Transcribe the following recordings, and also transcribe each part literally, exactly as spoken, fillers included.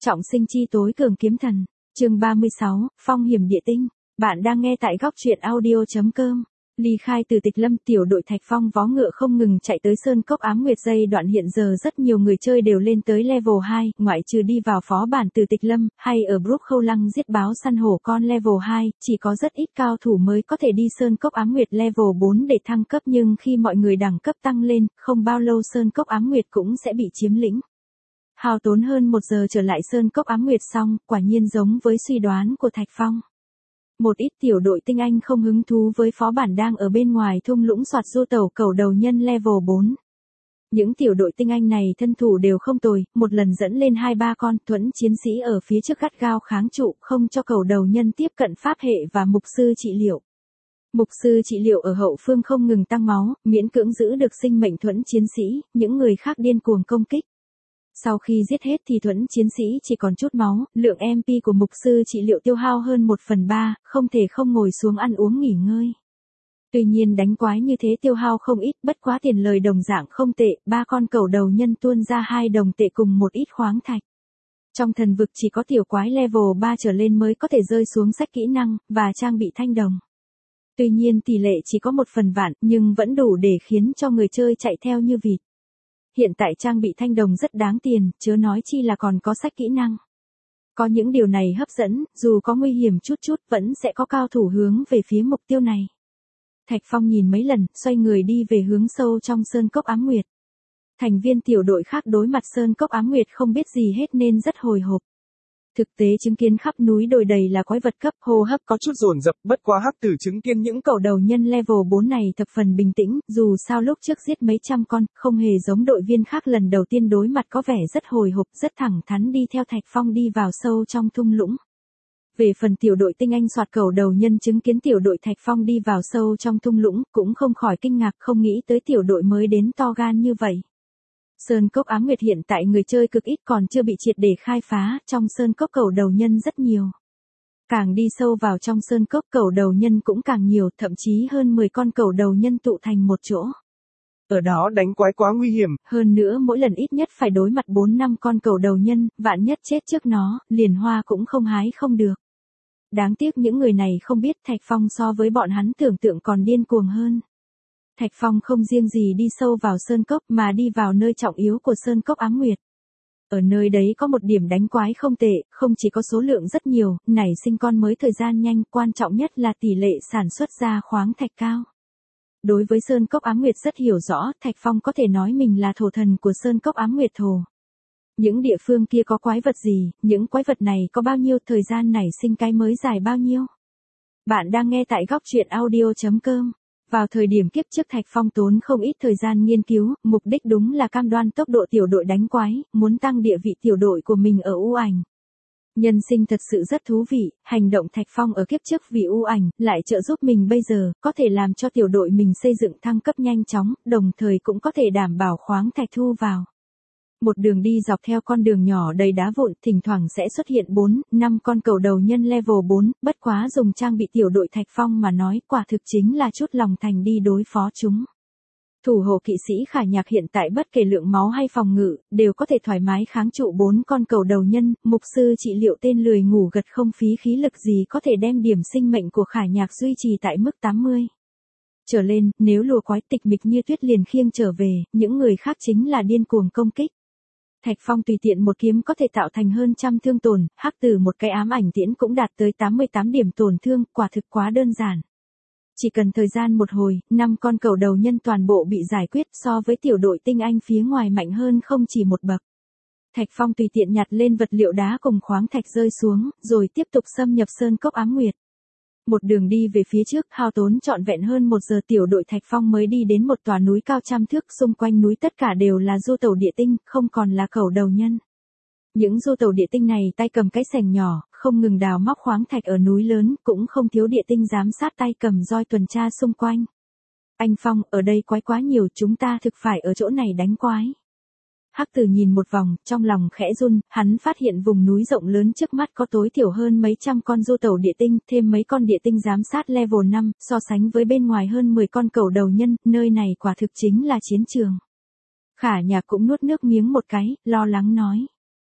Trọng sinh chi tối cường kiếm thần. Chương ba mươi sáu, Phong hiểm địa tinh. Bạn đang nghe tại góc truyện audio chấm com. Ly khai từ Tịch Lâm, tiểu đội Thạch Phong vó ngựa không ngừng chạy tới Sơn Cốc Ám Nguyệt. Giai đoạn hiện giờ rất nhiều người chơi đều lên tới level hai, ngoại trừ đi vào phó bản từ Tịch Lâm, hay ở Brook Khâu Lăng giết báo săn hổ con level hai, chỉ có rất ít cao thủ mới có thể đi Sơn Cốc Ám Nguyệt level bốn để thăng cấp, nhưng khi mọi người đẳng cấp tăng lên, không bao lâu Sơn Cốc Ám Nguyệt cũng sẽ bị chiếm lĩnh. Hao tốn hơn một giờ trở lại Sơn Cốc Ám Nguyệt xong, quả nhiên giống với suy đoán của Thạch Phong. Một ít tiểu đội tinh anh không hứng thú với phó bản đang ở bên ngoài thung lũng soạt du tàu cầu đầu nhân level bốn. Những tiểu đội tinh anh này thân thủ đều không tồi, một lần dẫn lên hai ba con thuẫn chiến sĩ ở phía trước gắt gao kháng trụ, không cho cầu đầu nhân tiếp cận pháp hệ và mục sư trị liệu. Mục sư trị liệu ở hậu phương không ngừng tăng máu, miễn cưỡng giữ được sinh mệnh thuẫn chiến sĩ, những người khác điên cuồng công kích. Sau khi giết hết thì thuẫn chiến sĩ chỉ còn chút máu, lượng em pê của mục sư trị liệu tiêu hao hơn một phần ba, không thể không ngồi xuống ăn uống nghỉ ngơi. Tuy nhiên đánh quái như thế tiêu hao không ít, bất quá tiền lời đồng dạng không tệ, ba con cầu đầu nhân tuôn ra hai đồng tệ cùng một ít khoáng thạch. Trong thần vực chỉ có tiểu quái level ba trở lên mới có thể rơi xuống sách kỹ năng, và trang bị thanh đồng. Tuy nhiên tỷ lệ chỉ có một phần vạn, nhưng vẫn đủ để khiến cho người chơi chạy theo như vịt. Hiện tại trang bị thanh đồng rất đáng tiền, chớ nói chi là còn có sách kỹ năng. Có những điều này hấp dẫn, dù có nguy hiểm chút chút vẫn sẽ có cao thủ hướng về phía mục tiêu này. Thạch Phong nhìn mấy lần, xoay người đi về hướng sâu trong Sơn Cốc Ám Nguyệt. Thành viên tiểu đội khác đối mặt Sơn Cốc Ám Nguyệt không biết gì hết nên rất hồi hộp. Thực tế chứng kiến khắp núi đồi đầy là quái vật cấp, hô hấp có chút dồn dập, bất quá hắc tử chứng kiến những cầu đầu nhân level bốn này thập phần bình tĩnh, dù sao lúc trước giết mấy trăm con, không hề giống đội viên khác lần đầu tiên đối mặt có vẻ rất hồi hộp, rất thẳng thắn đi theo Thạch Phong đi vào sâu trong thung lũng. Về phần tiểu đội tinh anh soạt cầu đầu nhân chứng kiến tiểu đội Thạch Phong đi vào sâu trong thung lũng, cũng không khỏi kinh ngạc, không nghĩ tới tiểu đội mới đến to gan như vậy. Sơn Cốc Ám Nguyệt hiện tại người chơi cực ít, còn chưa bị triệt để khai phá, trong Sơn Cốc cầu đầu nhân rất nhiều. Càng đi sâu vào trong Sơn Cốc cầu đầu nhân cũng càng nhiều, thậm chí hơn mười con cầu đầu nhân tụ thành một chỗ. Ở đó đánh quái quá nguy hiểm. Hơn nữa mỗi lần ít nhất phải đối mặt bốn năm con cầu đầu nhân, vạn nhất chết trước nó, liền hoa cũng không hái không được. Đáng tiếc những người này không biết Thạch Phong so với bọn hắn tưởng tượng còn điên cuồng hơn. Thạch Phong không riêng gì đi sâu vào Sơn Cốc mà đi vào nơi trọng yếu của Sơn Cốc Ám Nguyệt. Ở nơi đấy có một điểm đánh quái không tệ, không chỉ có số lượng rất nhiều, nảy sinh con mới thời gian nhanh, quan trọng nhất là tỷ lệ sản xuất ra khoáng thạch cao. Đối với Sơn Cốc Ám Nguyệt rất hiểu rõ, Thạch Phong có thể nói mình là thổ thần của Sơn Cốc Ám Nguyệt thổ. Những địa phương kia có quái vật gì, những quái vật này có bao nhiêu, thời gian nảy sinh cái mới dài bao nhiêu. Bạn đang nghe tại góc truyện audio chấm com. Vào thời điểm kiếp trước Thạch Phong tốn không ít thời gian nghiên cứu, mục đích đúng là cam đoan tốc độ tiểu đội đánh quái, muốn tăng địa vị tiểu đội của mình ở U Ảnh. Nhân sinh thật sự rất thú vị, hành động Thạch Phong ở kiếp trước vì U Ảnh, lại trợ giúp mình bây giờ, có thể làm cho tiểu đội mình xây dựng thăng cấp nhanh chóng, đồng thời cũng có thể đảm bảo khoáng thạch thu vào. Một đường đi dọc theo con đường nhỏ đầy đá vụn, thỉnh thoảng sẽ xuất hiện bốn, năm con cầu đầu nhân level bốn, bất quá dùng trang bị tiểu đội Thạch Phong mà nói, quả thực chính là chút lòng thành đi đối phó chúng. Thủ hộ kỵ sĩ Khải Nhạc hiện tại bất kể lượng máu hay phòng ngự, đều có thể thoải mái kháng trụ bốn con cầu đầu nhân, mục sư trị liệu tên lười ngủ gật không phí khí lực gì có thể đem điểm sinh mệnh của Khải Nhạc duy trì tại mức tám mươi. Trở lên, nếu lùa quái tịch mịch như tuyết liền khiêng trở về, những người khác chính là điên cuồng công kích. Thạch Phong tùy tiện một kiếm có thể tạo thành hơn trăm thương tổn, hắc tử một cái ám ảnh tiễn cũng đạt tới tám mươi tám điểm tổn thương, quả thực quá đơn giản. Chỉ cần thời gian một hồi, năm con cầu đầu nhân toàn bộ bị giải quyết, so với tiểu đội tinh anh phía ngoài mạnh hơn không chỉ một bậc. Thạch Phong tùy tiện nhặt lên vật liệu đá cùng khoáng thạch rơi xuống, rồi tiếp tục xâm nhập Sơn Cốc Ám Nguyệt. Một đường đi về phía trước, hao tốn trọn vẹn hơn một giờ, tiểu đội Thạch Phong mới đi đến một tòa núi cao trăm thước, xung quanh núi tất cả đều là du tàu địa tinh, không còn là cầu đầu nhân. Những du tàu địa tinh này tay cầm cái xẻng nhỏ, không ngừng đào móc khoáng thạch ở núi lớn, cũng không thiếu địa tinh giám sát tay cầm roi tuần tra xung quanh. Anh Phong, ở đây quái quá nhiều, chúng ta thực phải ở chỗ này đánh quái. Hắc tử nhìn một vòng, trong lòng khẽ run, hắn phát hiện vùng núi rộng lớn trước mắt có tối thiểu hơn mấy trăm con du tàu địa tinh, thêm mấy con địa tinh giám sát level năm, so sánh với bên ngoài hơn mười con cầu đầu nhân, nơi này quả thực chính là chiến trường. Khả Nhạc cũng nuốt nước miếng một cái, lo lắng nói.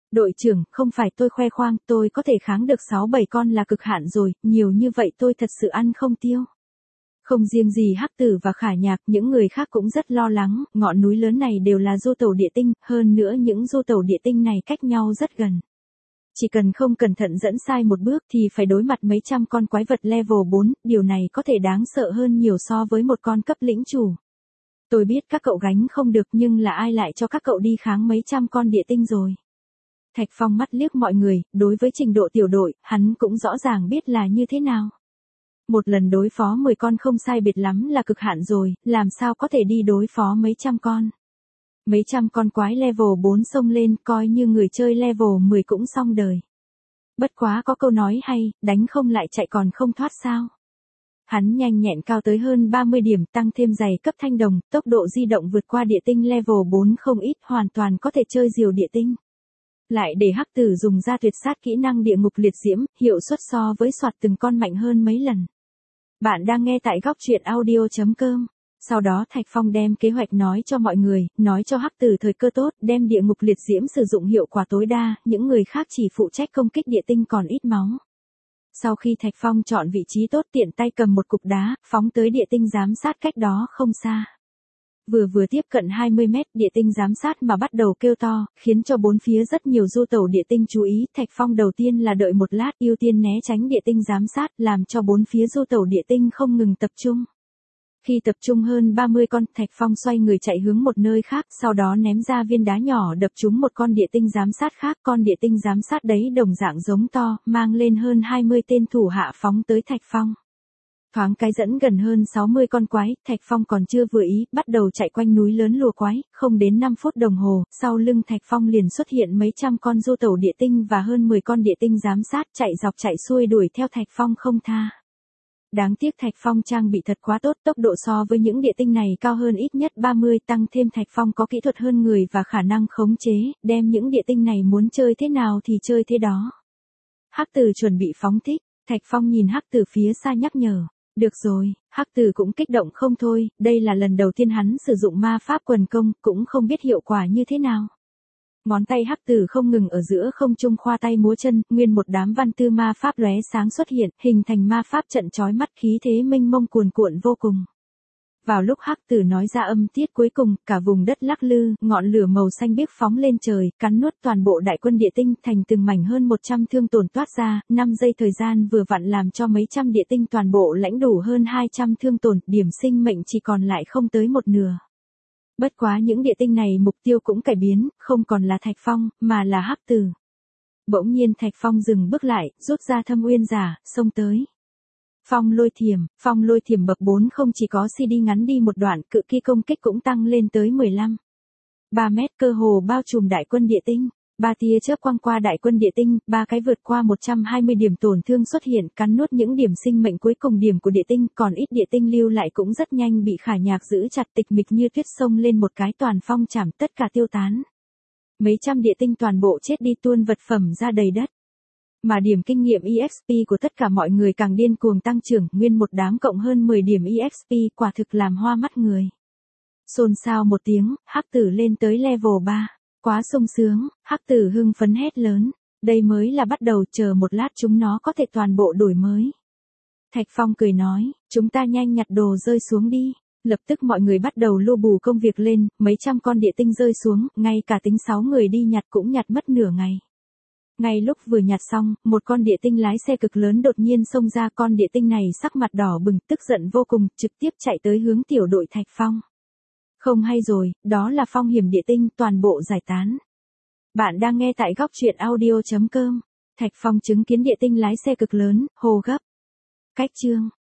Đội trưởng, không phải tôi khoe khoang, tôi có thể kháng được sáu bảy con là cực hạn rồi, nhiều như vậy tôi thật sự ăn không tiêu. Không riêng gì Hắc Tử và Khả Nhạc, những người khác cũng rất lo lắng, ngọn núi lớn này đều là du tẩu địa tinh, hơn nữa những du tẩu địa tinh này cách nhau rất gần. Chỉ cần không cẩn thận dẫn sai một bước thì phải đối mặt mấy trăm con quái vật level bốn, điều này có thể đáng sợ hơn nhiều so với một con cấp lĩnh chủ. Tôi biết các cậu gánh không được nhưng là ai lại cho các cậu đi kháng mấy trăm con địa tinh rồi. Thạch Phong mắt liếc mọi người, đối với trình độ tiểu đội, hắn cũng rõ ràng biết là như thế nào. Một lần đối phó mười con không sai biệt lắm là cực hạn rồi, làm sao có thể đi đối phó mấy trăm con. Mấy trăm con quái level bốn xông lên, coi như người chơi level mười cũng xong đời. Bất quá có câu nói hay, đánh không lại chạy còn không thoát sao. Hắn nhanh nhẹn cao tới hơn ba mươi điểm, tăng thêm giày cấp thanh đồng, tốc độ di động vượt qua địa tinh level bốn không ít, hoàn toàn có thể chơi diều địa tinh. Lại để Hắc Tử dùng ra tuyệt sát kỹ năng địa ngục liệt diễm, hiệu suất so với soạt từng con mạnh hơn mấy lần. Bạn đang nghe tại góc truyện audio chấm com. Sau đó Thạch Phong đem kế hoạch nói cho mọi người, nói cho Hắc Tử thời cơ tốt, đem địa ngục liệt diễm sử dụng hiệu quả tối đa, những người khác chỉ phụ trách công kích địa tinh còn ít máu. Sau khi Thạch Phong chọn vị trí tốt, tiện tay cầm một cục đá, phóng tới địa tinh giám sát cách đó không xa. Vừa vừa tiếp cận hai mươi mét, địa tinh giám sát mà bắt đầu kêu to, khiến cho bốn phía rất nhiều du tẩu địa tinh chú ý. Thạch Phong đầu tiên là đợi một lát, ưu tiên né tránh địa tinh giám sát, làm cho bốn phía du tẩu địa tinh không ngừng tập trung. Khi tập trung hơn ba mươi con, Thạch Phong xoay người chạy hướng một nơi khác, sau đó ném ra viên đá nhỏ đập trúng một con địa tinh giám sát khác. Con địa tinh giám sát đấy đồng dạng giống to, mang lên hơn hai mươi tên thủ hạ phóng tới Thạch Phong. Thoáng cái dẫn gần hơn sáu mươi con quái, Thạch Phong còn chưa vừa ý, bắt đầu chạy quanh núi lớn lùa quái, không đến năm phút đồng hồ, sau lưng Thạch Phong liền xuất hiện mấy trăm con du tẩu địa tinh và hơn mười con địa tinh giám sát chạy dọc chạy xuôi đuổi theo Thạch Phong không tha. Đáng tiếc Thạch Phong trang bị thật quá tốt, tốc độ so với những địa tinh này cao hơn ít nhất ba mươi, tăng thêm Thạch Phong có kỹ thuật hơn người và khả năng khống chế, đem những địa tinh này muốn chơi thế nào thì chơi thế đó. Hắc Tử chuẩn bị phóng thích, Thạch Phong nhìn Hắc Tử phía xa nhắc nhở. Được rồi, Hắc Tử cũng kích động không thôi, đây là lần đầu tiên hắn sử dụng ma pháp quần công, cũng không biết hiệu quả như thế nào. Ngón tay Hắc Tử không ngừng ở giữa không trung khoa tay múa chân, nguyên một đám văn tư ma pháp lóe sáng xuất hiện, hình thành ma pháp trận chói mắt, khí thế mênh mông cuồn cuộn vô cùng. Vào lúc Hắc Tử nói ra âm tiết cuối cùng, cả vùng đất lắc lư, ngọn lửa màu xanh biếc phóng lên trời, cắn nuốt toàn bộ đại quân địa tinh, thành từng mảnh hơn một trăm thương tổn toát ra, năm giây thời gian vừa vặn làm cho mấy trăm địa tinh toàn bộ lãnh đủ hơn hai trăm thương tổn, điểm sinh mệnh chỉ còn lại không tới một nửa. Bất quá những địa tinh này mục tiêu cũng cải biến, không còn là Thạch Phong, mà là Hắc Tử. Bỗng nhiên Thạch Phong dừng bước lại, rút ra thâm uyên giả, xông tới. Phong lôi thiểm, phong lôi thiểm bậc bốn không chỉ có xê đê ngắn đi một đoạn, cự kỳ công kích cũng tăng lên tới mười lăm. ba mét cơ hồ bao trùm đại quân địa tinh, ba tia chớp quang qua đại quân địa tinh, ba cái vượt qua một trăm hai mươi điểm tổn thương xuất hiện, cắn nuốt những điểm sinh mệnh cuối cùng điểm của địa tinh, còn ít địa tinh lưu lại cũng rất nhanh bị Khả Nhạc giữ chặt, tịch mịch như tuyết xông lên một cái toàn phong chảm, tất cả tiêu tán. Mấy trăm địa tinh toàn bộ chết đi, tuôn vật phẩm ra đầy đất. Mà điểm kinh nghiệm e ích pê của tất cả mọi người càng điên cuồng tăng trưởng, nguyên một đám cộng hơn mười điểm e ích pê, quả thực làm hoa mắt người. Xôn xao một tiếng, Hắc Tử lên tới level ba. Quá sung sướng, Hắc Tử hưng phấn hét lớn. Đây mới là bắt đầu, chờ một lát chúng nó có thể toàn bộ đổi mới. Thạch Phong cười nói, chúng ta nhanh nhặt đồ rơi xuống đi. Lập tức mọi người bắt đầu lu bù công việc lên, mấy trăm con địa tinh rơi xuống, ngay cả tính sáu người đi nhặt cũng nhặt mất nửa ngày. Ngay lúc vừa nhặt xong, một con địa tinh lái xe cực lớn đột nhiên xông ra, con địa tinh này sắc mặt đỏ bừng, tức giận vô cùng, trực tiếp chạy tới hướng tiểu đội Thạch Phong. Không hay rồi, đó là phong hiểm địa tinh, toàn bộ giải tán. Bạn đang nghe tại góc truyện audio chấm com. Thạch Phong chứng kiến địa tinh lái xe cực lớn, hô gấp. Cách chương.